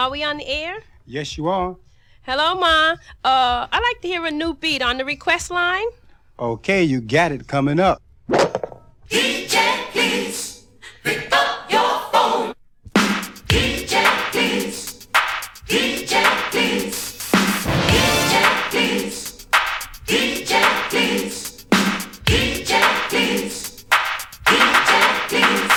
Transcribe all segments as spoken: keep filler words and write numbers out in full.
are we on the air? Yes, you are. Hello, Ma. Uh, I'd like to hear a new beat on the request line. Okay, you got it coming up. D J, please, pick up your phone. D J, please, D J, please, D J, please, D J, please, D J, please, D J, please.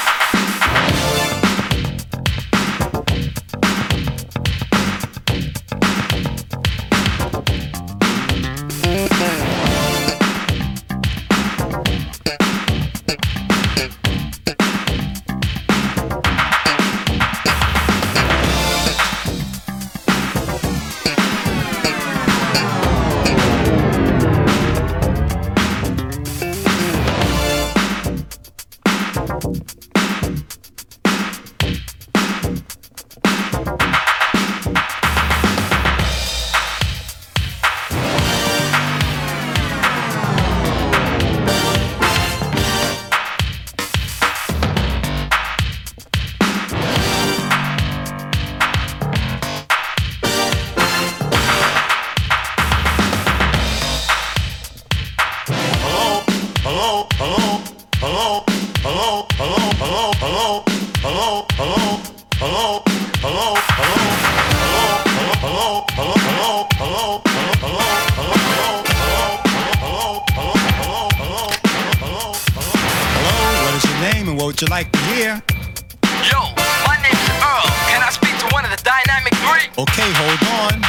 What you like to hear? Yo, my name's Earl. Can I speak to one of the Dynamic Three? Okay, hold on.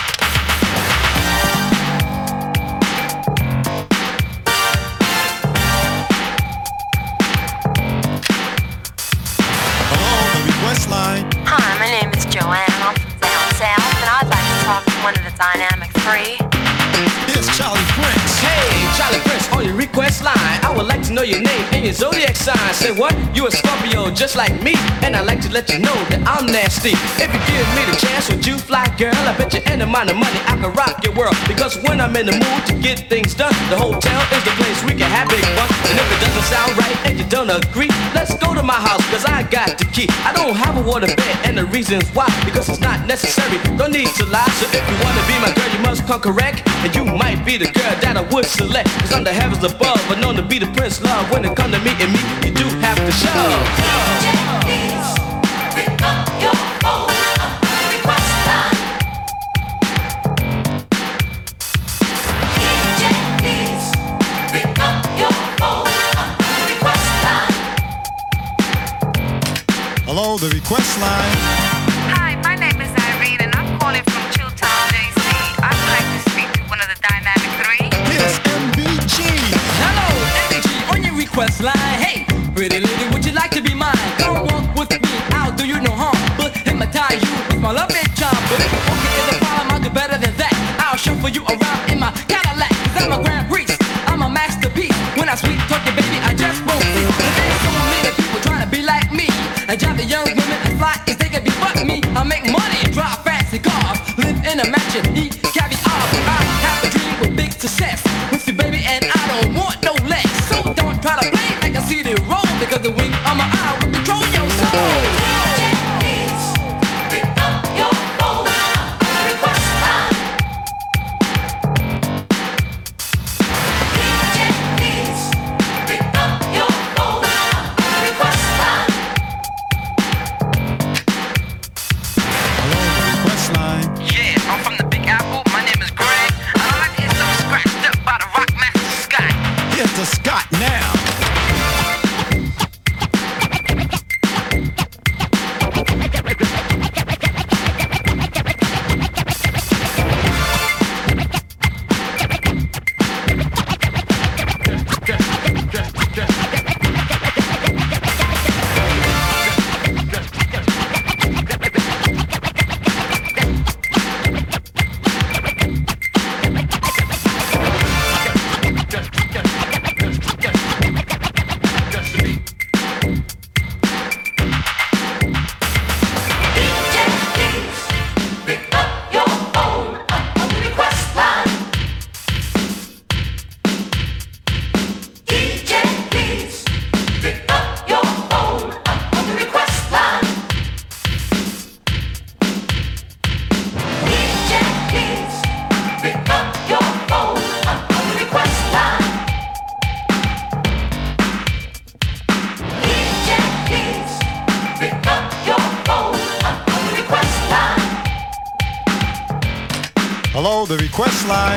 Hello, the request line. Hi, my name is Joanne. I'm from down south, and I'd like to talk to one of the Dynamic Three. Here's Charlie Prince. Hey, Charlie Prince on your request line. I would like to know your name and your zodiac sign. Say what? You a Scorpio just like me, and I'd like to let you know that I'm nasty. If you give me the chance, would you fly, girl? I bet you any amount of money I can rock your world. Because when I'm in the mood to get things done, the hotel is the place we can have big fun. And if it doesn't sound right and you don't agree, let's go to my house, cause I got the key. I don't have a water bed, and the reason's why, because it's not necessary. Don't need to lie, so if you wanna be my girl, you must come correct. And you might be the girl that I would select, cause I'm the heavens above, but known to be the prince love. When it come to me and me, you do have to show. D J, please, pick up your phone on the request line. D J, please, pick up your phone on the request line. Hello, the request line. Hi, my name is Irene, and I'm calling from Chilltown, J C. I would like to speak to one of the Dynamic Three. Here's M B G. Hello, M B G on your request line. Hey, pretty lady, would you like to be mine? Come walk with me, I'll do you no harm, but hypnotize you with my love and charm. But if you won't get the problem, I'll do better than that. I'll shuffle you around in my Cadillac, cause I'm a grand priest, I'm a masterpiece. When I sweet talk you, baby, I just won't see. There's so many people trying to be like me, and drive the young women as fly as they can be but me. I make money, drive fancy cars, live in a mansion, eat caviar. I have a dream with big success with you, baby, and I don't want no less. So don't try to play like a C D roll, because the wing of my eye will control your Hello, the request line.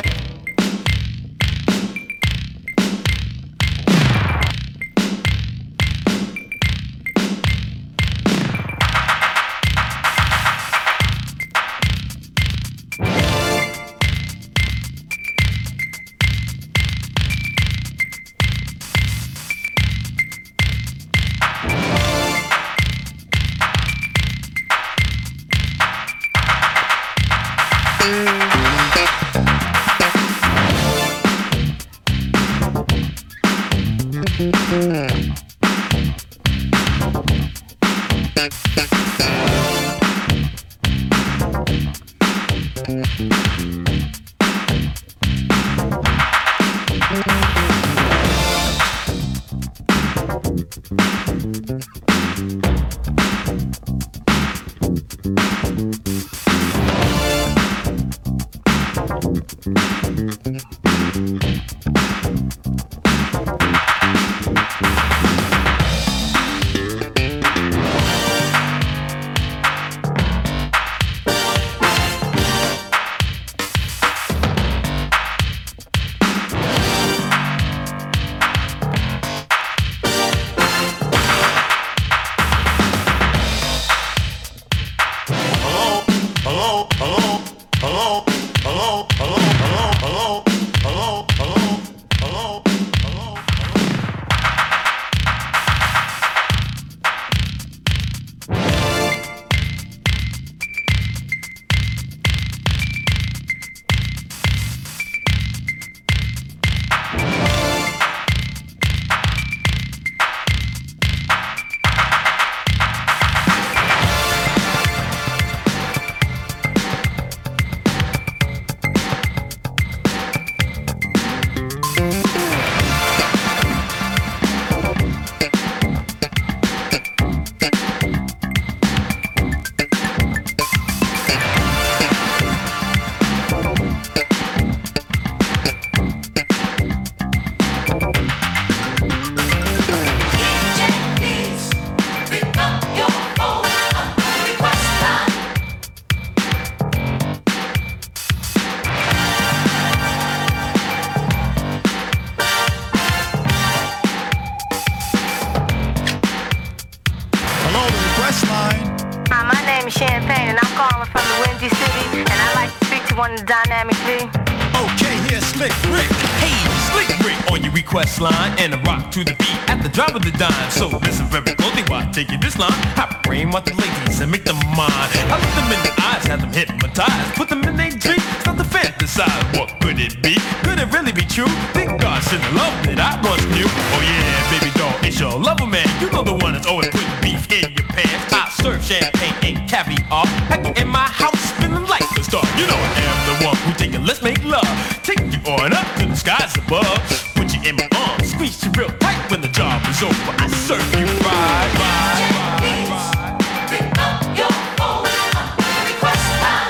Okay, here's Slick Rick. Hey, Slick Rick on your request line, and a rock to the beat at the drop of the dime. So listen very closely while I take you this line. I brain want the ladies and make them mine. I look them in the eyes, have them hypnotized, put them in their dream, start to fantasize. What could it be? Could it really be true? Think God sent the love that I once knew. Oh yeah, baby doll, it's your lover man. You know the one that's always putting beef in your pants. I serve champagne and caviar, hacking in my house, spinning like a star. You know I am the one who take it, let's make love. Take you on up to the skies above. Put you in my arms, squeeze you real tight when the job is over. I serve you right, right, right, right. Pick up your phone, request line.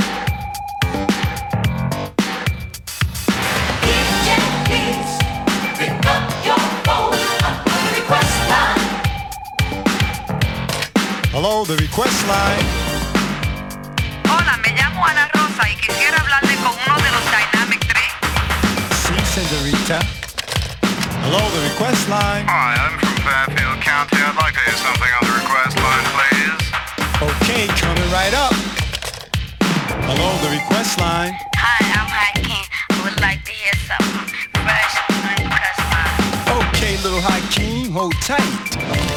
D J, please pick up your phone, request line. Hello, the request line. Hola, me llamo Ana Rosa y quisiera hablarle con uno de los Dynamic three. See, Senorita. Hello, the request line. Hi, I'm from Fairfield County. I'd like to hear something on the request line, please. Okay, coming right up. Hello, the request line. Hi, I'm Hakeem. I would like to hear something fresh on the request line. Okay, little Hakeem, hold tight.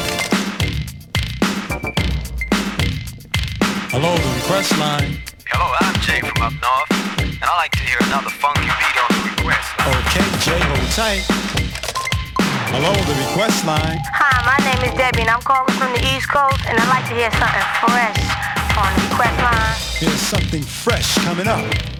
Hello, the request line. Hello, I'm Jay from up north, and I like to hear another funky beat on the request line. Okay, Jay, hold tight. Hello, the request line. Hi, my name is Debbie, and I'm calling from the East Coast, and I'd like to hear something fresh on the request line. Here's something fresh coming up.